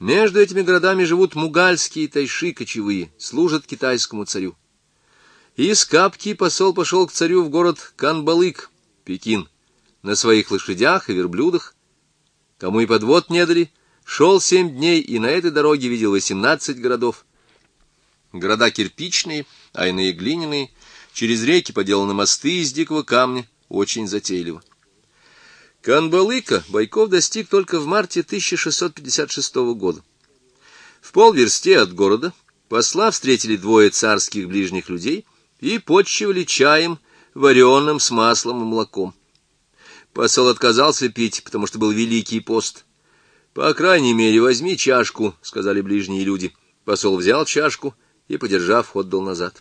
Между этими городами живут мугальские тайши кочевые, служат китайскому царю. Из Капки посол пошел к царю в город Канбалык, Пекин, на своих лошадях и верблюдах. Кому и подвод не дали, шел 7 дней, и на этой дороге видел 18 городов. Города кирпичные, а иные глиняные, через реки поделаны мосты из дикого камня, очень затейливо. Канбалыка Байков достиг только в марте 1656 года. В полверсте от города посла встретили 2 царских ближних людей и почивали чаем, вареным с маслом и молоком. Посол отказался пить, потому что был Великий пост. «По крайней мере, возьми чашку», — сказали ближние люди. Посол взял чашку и, подержав, отдал назад.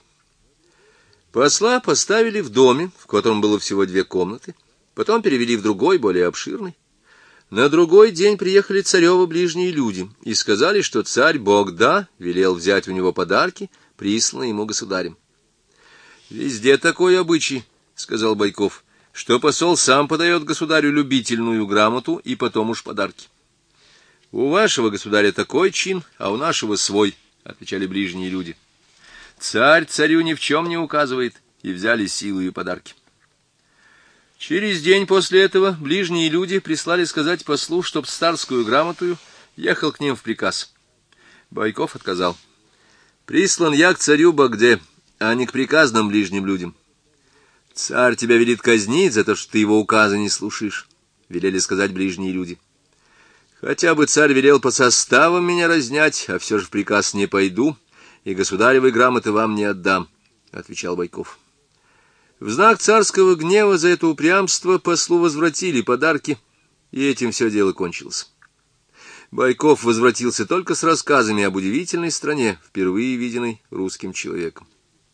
Посла поставили в доме, в котором было всего 2 комнаты, потом перевели в другой, более обширный. На другой день приехали царевы ближние люди и сказали, что царь Богда велел взять у него подарки, присланные ему государем. «Везде такой обычай», — сказал Байков, — «что посол сам подает государю любительную грамоту и потом уж подарки». «У вашего государя такой чин, а у нашего свой», — отвечали ближние люди. «Царь царю ни в чем не указывает», и взяли силу и подарки. Через день после этого ближние люди прислали сказать послу, чтоб с царскую грамотою ехал к ним в приказ. Байков отказал. «Прислан я к царю Богде, а не к приказным ближним людям. Царь тебя велит казнить за то, что ты его указа не слушаешь», — велели сказать ближние люди. «Хотя бы царь велел по составам меня разнять, а все же в приказ не пойду, и государевой грамоты вам не отдам», — отвечал Байков. В знак царского гнева за это упрямство послу возвратили подарки, и этим все дело кончилось. Байков возвратился только с рассказами об удивительной стране, впервые виденной русским человеком.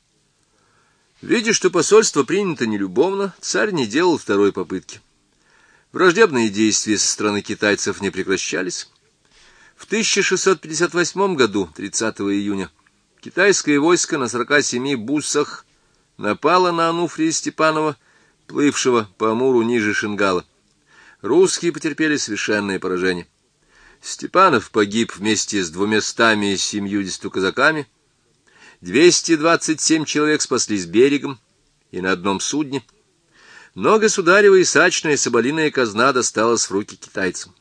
Видя, что посольство принято нелюбовно, царь не делал второй попытки. Враждебные действия со стороны китайцев не прекращались. В 1658 году, 30 июня, китайское войско на 47 буссах напало на Ануфрия Степанова, плывшего по Амуру ниже Шингала. Русские потерпели совершенное поражение. Степанов погиб вместе с 270 казаками, 227 человек спаслись берегом и на одном судне, но государева исачная соболиная казна досталась в руки китайцам.